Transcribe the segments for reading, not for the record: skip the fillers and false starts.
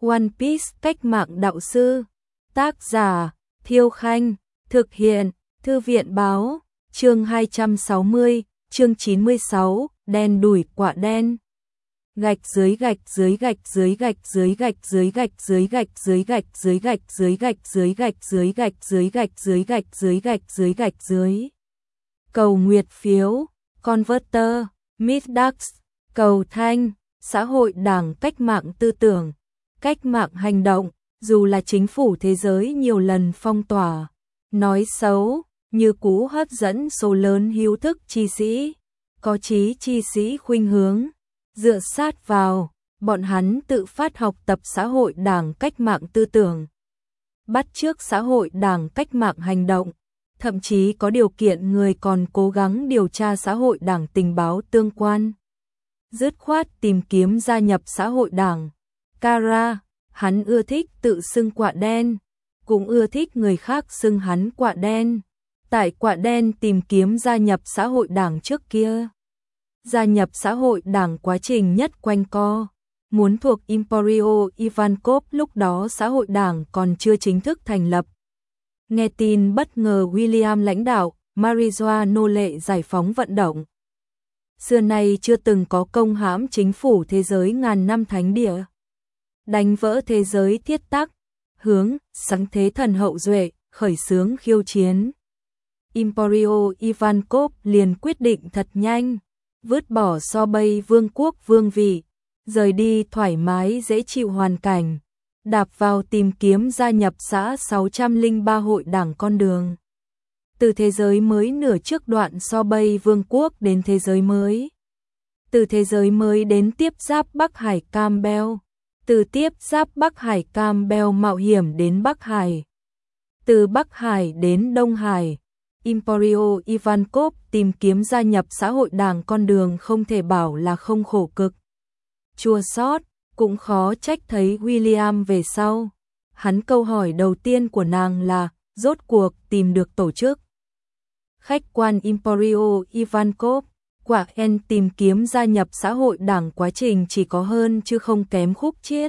One Piece cách mạng đạo sư. Tác giả Thiêu Khanh. Thực hiện Thư viện Báo. Chương 260, chương 96, đen đủi quả đen. Gạch dưới gạch dưới gạch dưới gạch dưới gạch dưới gạch dưới gạch dưới gạch dưới gạch dưới gạch dưới gạch dưới gạch dưới gạch dưới gạch dưới gạch dưới gạch dưới. Cầu nguyệt phiếu, Converter, Middax, cầu thanh, xã hội đảng cách mạng tư tưởng, cách mạng hành động, dù là chính phủ thế giới nhiều lần phong tỏa, nói xấu, như cũ hấp dẫn số lớn hiếu thức chi sĩ, có chí chi sĩ khuynh hướng. Dựa sát vào, bọn hắn tự phát học tập xã hội đảng cách mạng tư tưởng, bắt chước xã hội đảng cách mạng hành động, thậm chí có điều kiện người còn cố gắng điều tra xã hội đảng tình báo tương quan. Dứt khoát tìm kiếm gia nhập xã hội đảng. Kara, hắn ưa thích tự xưng quạ đen, cũng ưa thích người khác xưng hắn quạ đen. Tại quạ đen tìm kiếm gia nhập xã hội đảng trước kia. Gia nhập xã hội đảng quá trình nhất quanh co, muốn thuộc Emporio Ivankov, lúc đó xã hội đảng còn chưa chính thức thành lập. Nghe tin bất ngờ William lãnh đạo Marijoa nô lệ giải phóng vận động. Xưa nay chưa từng có công hãm chính phủ thế giới ngàn năm thánh địa. Đánh vỡ thế giới thiết tắc, hướng sáng thế thần hậu duệ, khởi xướng khiêu chiến. Emporio Ivankov liền quyết định thật nhanh. Vứt bỏ so bay vương quốc vương vị, rời đi thoải mái dễ chịu hoàn cảnh, đạp vào tìm kiếm gia nhập xã 603 hội đảng con đường. Từ thế giới mới nửa trước đoạn so bay vương quốc đến thế giới mới. Từ thế giới mới đến tiếp giáp Bắc Hải Campbell. Từ tiếp giáp Bắc Hải Campbell mạo hiểm đến Bắc Hải. Từ Bắc Hải đến Đông Hải. Emporio Ivankov tìm kiếm gia nhập xã hội đảng con đường không thể bảo là không khổ cực. Chua xót, cũng khó trách thấy William về sau. Hắn câu hỏi đầu tiên của nàng là, rốt cuộc tìm được tổ chức. Khách quan Emporio Ivankov, quả en tìm kiếm gia nhập xã hội đảng quá trình chỉ có hơn chứ không kém khúc chiết.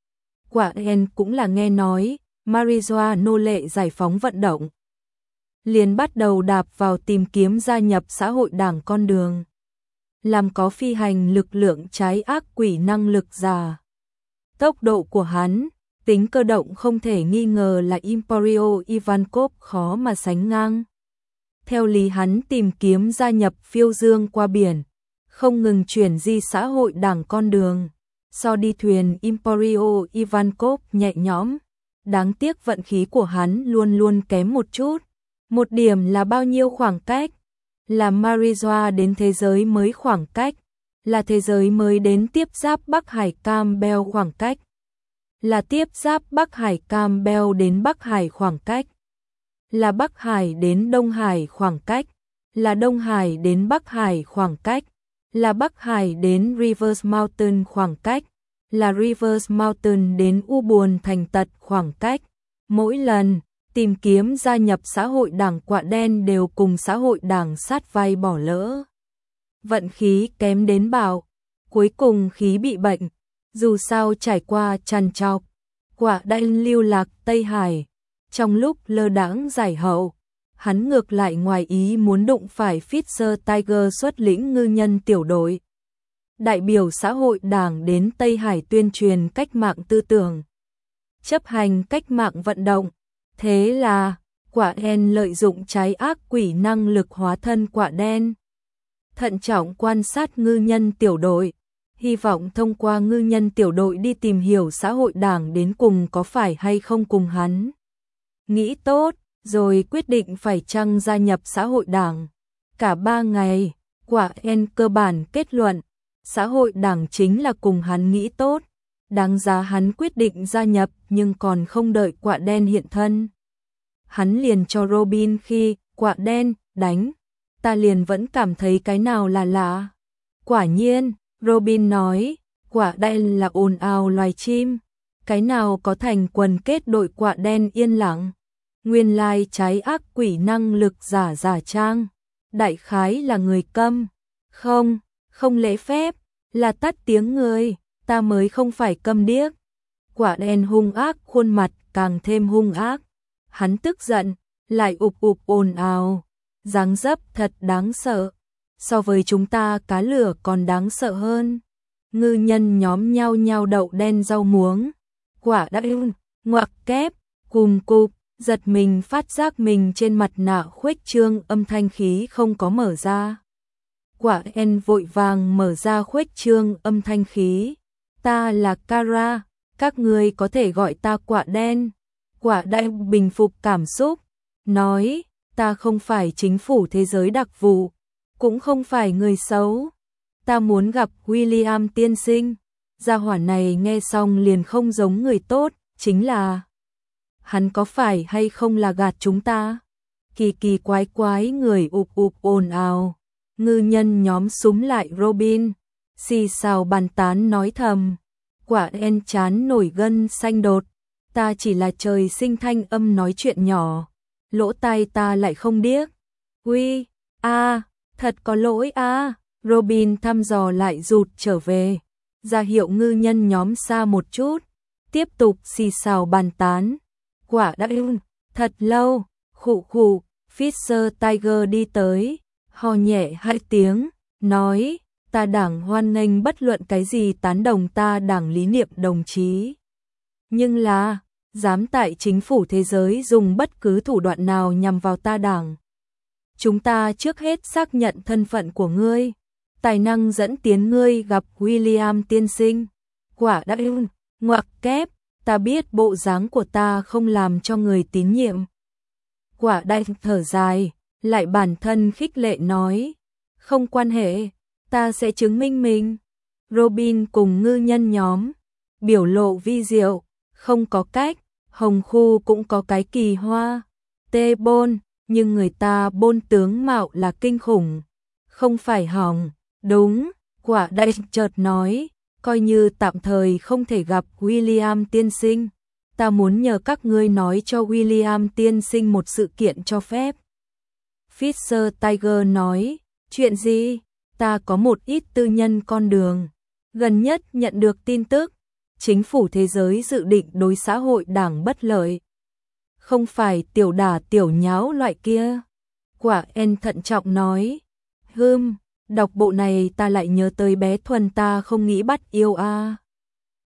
Quả en cũng là nghe nói, Marijoa nô lệ giải phóng vận động. Liền bắt đầu đạp vào tìm kiếm gia nhập xã hội đảng con đường. Làm có phi hành lực lượng trái ác quỷ năng lực giả. Tốc độ của hắn, tính cơ động không thể nghi ngờ là Emporio Ivankov khó mà sánh ngang. Theo lý hắn tìm kiếm gia nhập phiêu dương qua biển, không ngừng chuyển di xã hội đảng con đường. So đi thuyền Emporio Ivankov nhẹ nhõm, đáng tiếc vận khí của hắn luôn luôn kém một chút. Một điểm là bao nhiêu khoảng cách? Là Marijoa đến thế giới mới khoảng cách. Là thế giới mới đến tiếp giáp Bắc Hải Campbell khoảng cách. Là tiếp giáp Bắc Hải Campbell đến Bắc Hải khoảng cách. Là Bắc Hải đến Đông Hải khoảng cách. Là Đông Hải đến Bắc Hải khoảng cách. Là Bắc Hải đến Rivers Mountain khoảng cách. Là Rivers Mountain đến U Buồn Thành Tật khoảng cách. Mỗi lần tìm kiếm gia nhập xã hội đảng quạ đen đều cùng xã hội đảng sát vai bỏ lỡ. Vận khí kém đến bạo, cuối cùng khí bị bệnh, dù sao trải qua trằn trọc, quạ đen lưu lạc Tây Hải, trong lúc lơ đãng giải hậu, hắn ngược lại ngoài ý muốn đụng phải Fisher Tiger xuất lĩnh ngư nhân tiểu đội. Đại biểu xã hội đảng đến Tây Hải tuyên truyền cách mạng tư tưởng, chấp hành cách mạng vận động. Thế là, quạ đen lợi dụng trái ác quỷ năng lực hóa thân quạ đen. Thận trọng quan sát ngư nhân tiểu đội, hy vọng thông qua ngư nhân tiểu đội đi tìm hiểu xã hội đảng đến cùng có phải hay không cùng hắn. Nghĩ tốt, rồi quyết định phải chăng gia nhập xã hội đảng. Cả 3 ngày, quạ đen cơ bản kết luận, xã hội đảng chính là cùng hắn nghĩ tốt. Đáng giá hắn quyết định gia nhập nhưng còn không đợi quạ đen hiện thân. Hắn liền cho Robin khi quạ đen đánh, ta liền vẫn cảm thấy cái nào là lạ. Quả nhiên, Robin nói, quạ đen là ồn ào loài chim, cái nào có thành quần kết đội quạ đen yên lặng. Nguyên lai trái ác quỷ năng lực giả trang, đại khái là người câm, không lễ phép, là tắt tiếng người. Ta mới không phải câm điếc. Quả đen hung ác, khuôn mặt càng thêm hung ác. Hắn tức giận, lại ụp ụp ồn ào, dáng dấp thật đáng sợ. So với chúng ta cá lửa còn đáng sợ hơn. Ngư nhân nhóm nhao nhao đậu đen rau muống. Quả đen ngoặc kép, cùm cụp, giật mình phát giác mình trên mặt nạ khuếch trương, âm thanh khí không có mở ra. Quả đen vội vàng mở ra khuếch trương âm thanh khí. Ta là Kara, các ngươi có thể gọi ta quả đen. Quả đen bình phục cảm xúc, nói, ta không phải chính phủ thế giới đặc vụ, cũng không phải người xấu. Ta muốn gặp William tiên sinh. Gia hỏa này nghe xong liền không giống người tốt, chính là hắn có phải hay không là gạt chúng ta? Kỳ kỳ quái quái người ụp ụp ồn ào. Ngư nhân nhóm súm lại Robin, xì xào bàn tán nói thầm. Quả đen chán nổi gân xanh đột. Ta chỉ là trời sinh thanh âm nói chuyện nhỏ, lỗ tai ta lại không điếc. Uy, thật có lỗi a. Robin thăm dò lại rụt trở về, ra hiệu ngư nhân nhóm xa một chút, tiếp tục xì xào bàn tán. Quả đen, thật lâu, khụ khụ, Fisher Tiger đi tới, ho nhẹ 2 tiếng, nói, ta đảng hoan nghênh bất luận cái gì tán đồng ta đảng lý niệm đồng chí. Nhưng là, dám tại chính phủ thế giới dùng bất cứ thủ đoạn nào nhằm vào ta đảng. Chúng ta trước hết xác nhận thân phận của ngươi, tài năng dẫn tiến ngươi gặp William tiên sinh. Quả đen, ngoặc kép, ta biết bộ dáng của ta không làm cho người tín nhiệm. Quả đen thở dài, lại bản thân khích lệ nói, không quan hệ, ta sẽ chứng minh mình. Robin cùng ngư nhân nhóm, biểu lộ vi diệu, không có cách, Hồng Khu cũng có cái kỳ hoa, tê bôn, nhưng người ta bôn tướng mạo là kinh khủng, không phải hỏng. Đúng, quả đen chợt nói, coi như tạm thời không thể gặp William tiên sinh, ta muốn nhờ các ngươi nói cho William tiên sinh một sự kiện cho phép. Fisher Tiger nói, chuyện gì? Ta có một ít tư nhân con đường. Gần nhất nhận được tin tức, chính phủ thế giới dự định đối xã hội đảng bất lợi. Không phải tiểu đả tiểu nháo loại kia. Quả en thận trọng nói, đọc bộ này ta lại nhớ tới bé Thuần ta không nghĩ bắt yêu a.